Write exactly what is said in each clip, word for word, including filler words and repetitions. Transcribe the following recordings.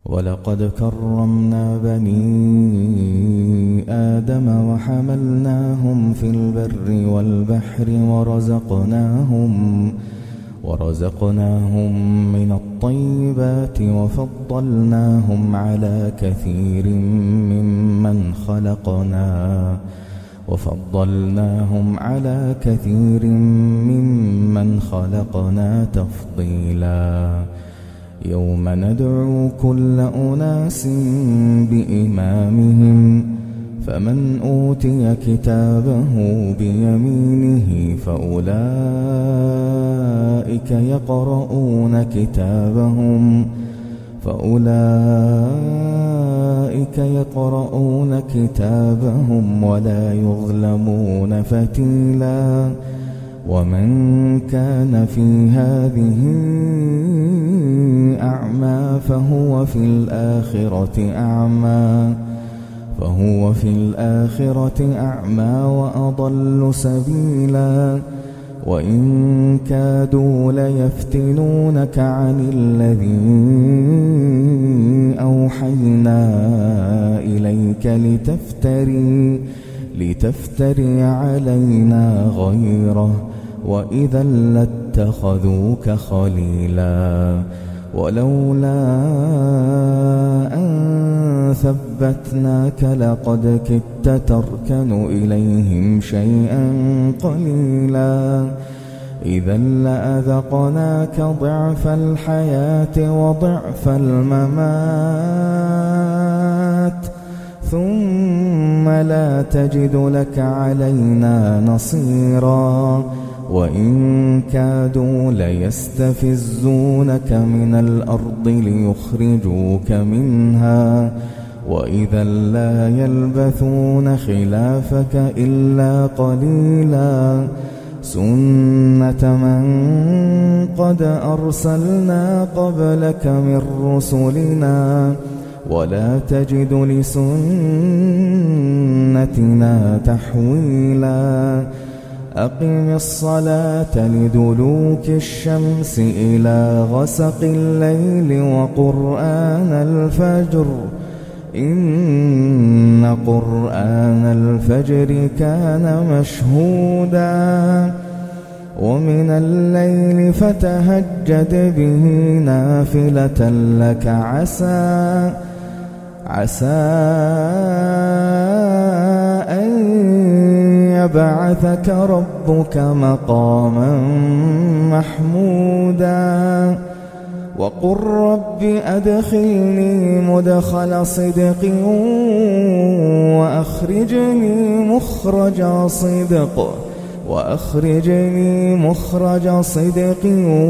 ولقد كرمنا بني آدم وحملناهم في البر والبحر ورزقناهم ورزقناهم من الطيبات وفضلناهم على كثير ممن خلقنا وفضلناهم على كثير ممن خلقنا تفضيلا. يوم ندعو كل أناس بإمامهم فمن أوتي كتابه بيمينه فأولئك يقرؤون كتابهم فأولئك يقرؤون كتابهم ولا يظلمون فتيلا. ومن كان في هذه أعمى فهو في الآخرة أعمى فهو في الآخرة أعمى وأضل سبيلا. وإن كادوا ليفتنونك عن الذي أوحينا إليك لتفتري لتفتري علينا غيره وإذا لاتخذوك خليلا. ولولا أن ثبتناك لقد كدت تركن إليهم شيئا قليلا. إذا لأذقناك ضعف الحياة وضعف الممات ثم لا تجد لك علينا نصيرا. وإن كادوا ليستفزونك من الأرض ليخرجوك منها وإذا لا يلبثون خلافك إلا قليلا. سنة من قد أرسلنا قبلك من رسلنا ولا تجد لسنتنا تحويلا. أقم الصلاة لدلوك الشمس إلى غسق الليل وقرآن الفجر إن قرآن الفجر كان مشهودا. ومن الليل فتهجد به نافلة لك عسى عسى أن يبعثك ربك مقاما محمودا. وقل رب أدخلني مدخل صدق وأخرجني مخرج صدق وأخرجني مخرج صدق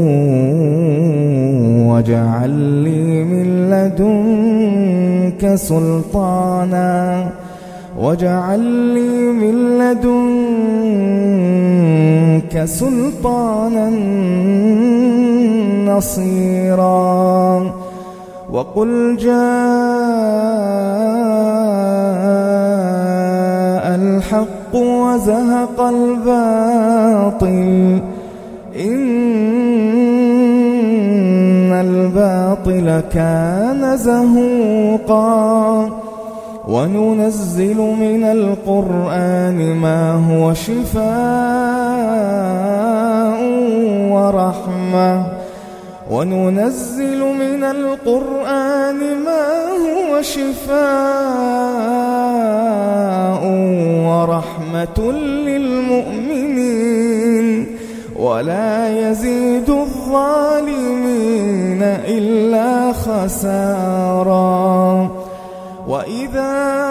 واجعل لي من لدنك سلطانا واجعل لي من لدنك سلطانا نصيرا. وقل جاء الحق وزهق الباطل إن الباطل كان زهوقا. وننزل من القرآن ما هو شفاء ورحمة وننزل من القرآن ما هو شفاء ورحمة للمؤمنين ولا يزيد الظالمين إلا خسارا. وإذا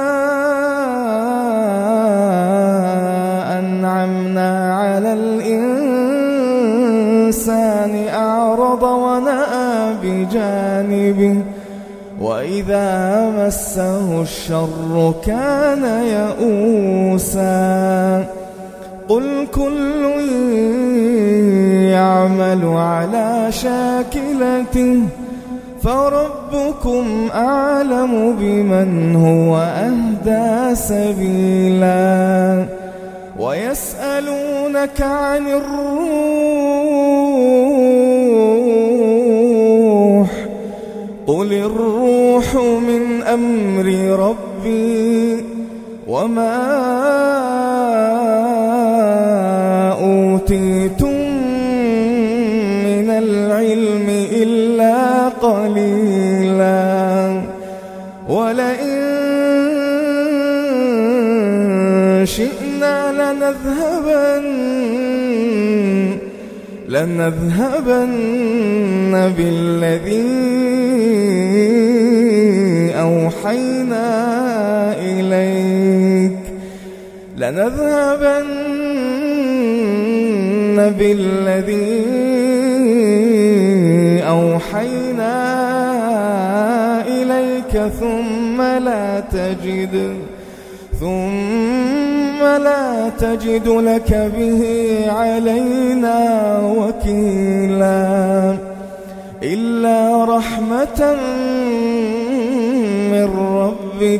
أنعمنا على الإنسان أعرض ونأى بجانبه وإذا مسه الشر كان يئوسا. قل كل يعمل على شاكلته فربكم أعلم بمن هو أهدى سبيلا. ويسألونك عن الروح قل الروح من أمر ربي وما أوتيتم من العلم إلا قليلا ولئن شئنا لنذهبن لنذهبن بالذي أوحينا إليك لنذهبن بالذي أوحينا إليك ثم لا تجد ثم لا تجد لك به علينا وكيلا إلا رحمة من ربك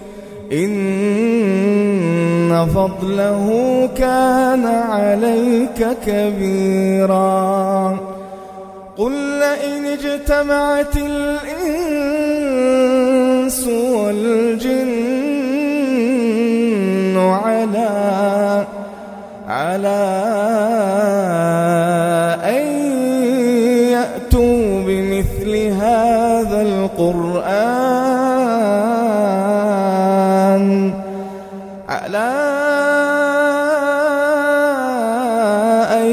إن فضله كان عليك كبيرا قل لئن اجتمعت الإنس والجن على على أن يأتوا بمثل هذا القرآن على أن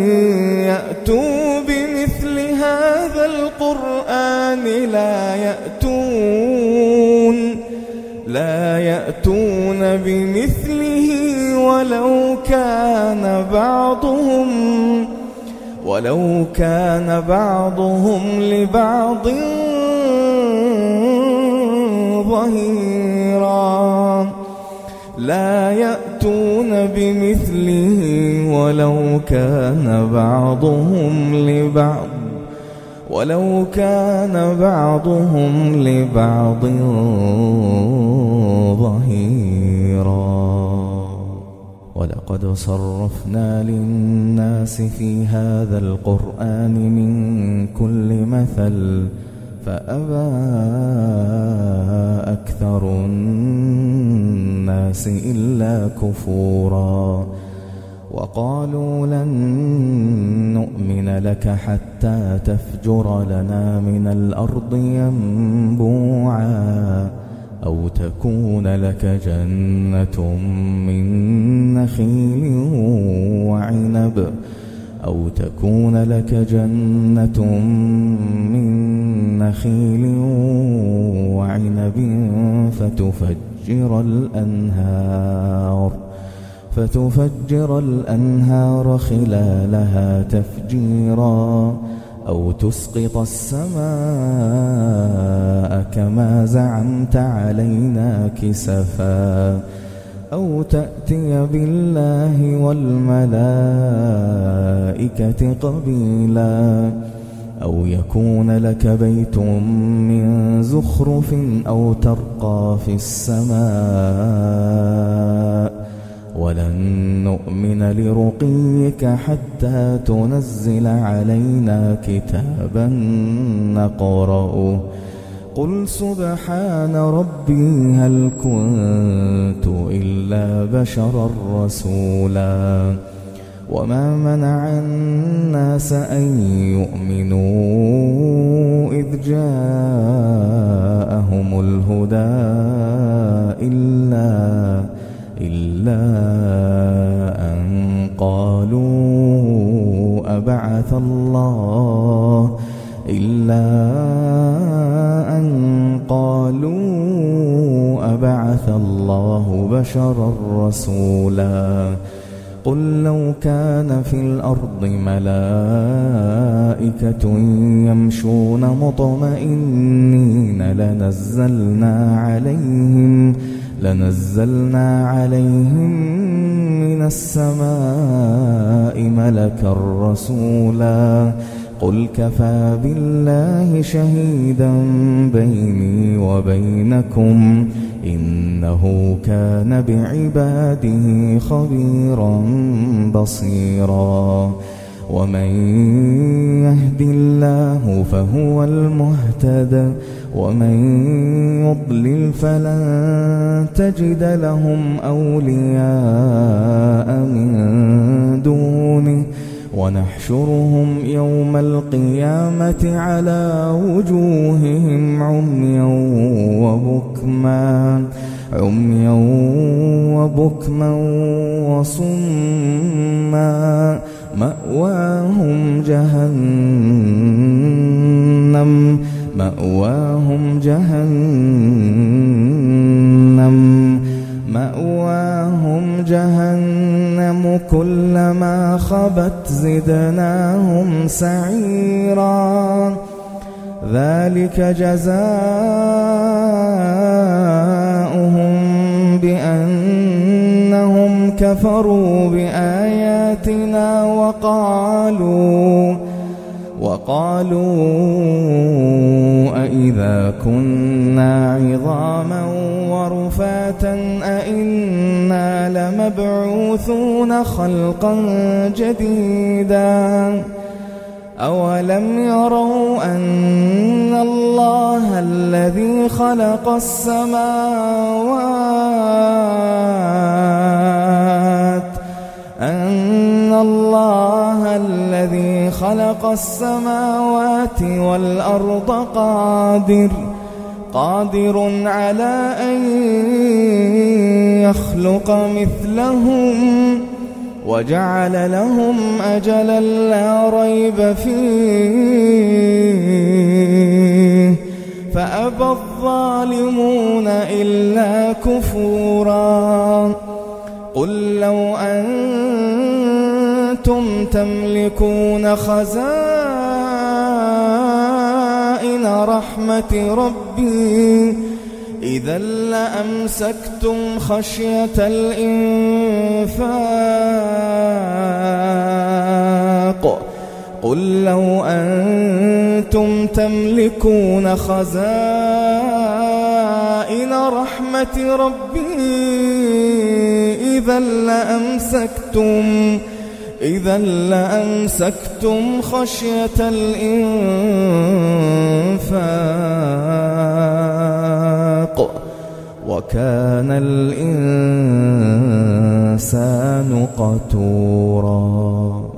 يأتوا بمثل هذا القرآن لا يأتون لا يأتون بمثله ولو كان بعضهم ولو كان بعضهم لبعض ظهيرا لا يأتون بمثله ولو كان بعضهم لبعض ولو كان بعضهم لبعض ظهيرا ولقد صرفنا للناس في هذا القرآن من كل مثل فأبى أكثر الناس إلا كفورا وقالوا لن نؤمن لك حتى تفجر لنا من الأرض ينبوعا أو تكون لك جنة من نخيل وعنب أو تكون لك جنة من نخيل وعنب فتفجر الأنهار فتفجر الأنهار خلالها تفجيرا أو تسقط السماء كما زعمت علينا كسفا أو تأتي بالله والملائكة قبيلا أو يكون لك بيت من زخرف أو ترقى في السماء ولن نؤمن لرقيك حتى تنزل علينا كتابا نقرأه قل سبحان ربي هل كنت إلا بشرا رسولا وما منع الناس أن يؤمنوا إذ جاءهم الهدى إلا إلا أن قالوا أبعث الله إلا أن قالوا أبعث الله بشرا رسولا قل لو كان في الأرض ملائكة يمشون مطمئنين لنزلنا عليهم لنزلنا عليهم من السماء ملكا رسولا قل كفى بالله شهيدا بيني وبينكم إنه كان بعباده خبيرا بصيرا ومن يهد الله فهو المهتد ومن يضلل فلن تجد لهم أولياء من دونه ونحشرهم يوم القيامة على وجوههم عميا وبكما عميا وبكما وصما مأواهم جهنم مأواهم جهنم مأواهم جهنم كلما خبت زدناهم سعيرا ذلك جزاؤهم بأنهم كفروا بآياتنا وقالوا وقالوا أإذا كنا عظاما ورفاتا أإنا لمبعوثون خلقا جديدا أولم يروا أن الله الذي خلق السماوات أن الله الذي خلق السماوات والأرض قادر قادر على أن يخلق مثلهم وجعل لهم أجلا لا ريب فيه فأبى الظالمون إلا كفورا قل لو أنتم تملكون خزائن رحمة ربي إذا لأمسكتم خشية الإنفاق قل لو أنتم تملكون خزائن رحمة ربي إذا لأمسكتم إذا لأمسكتم خشية الإنفاق وكان الإنسان قتورا.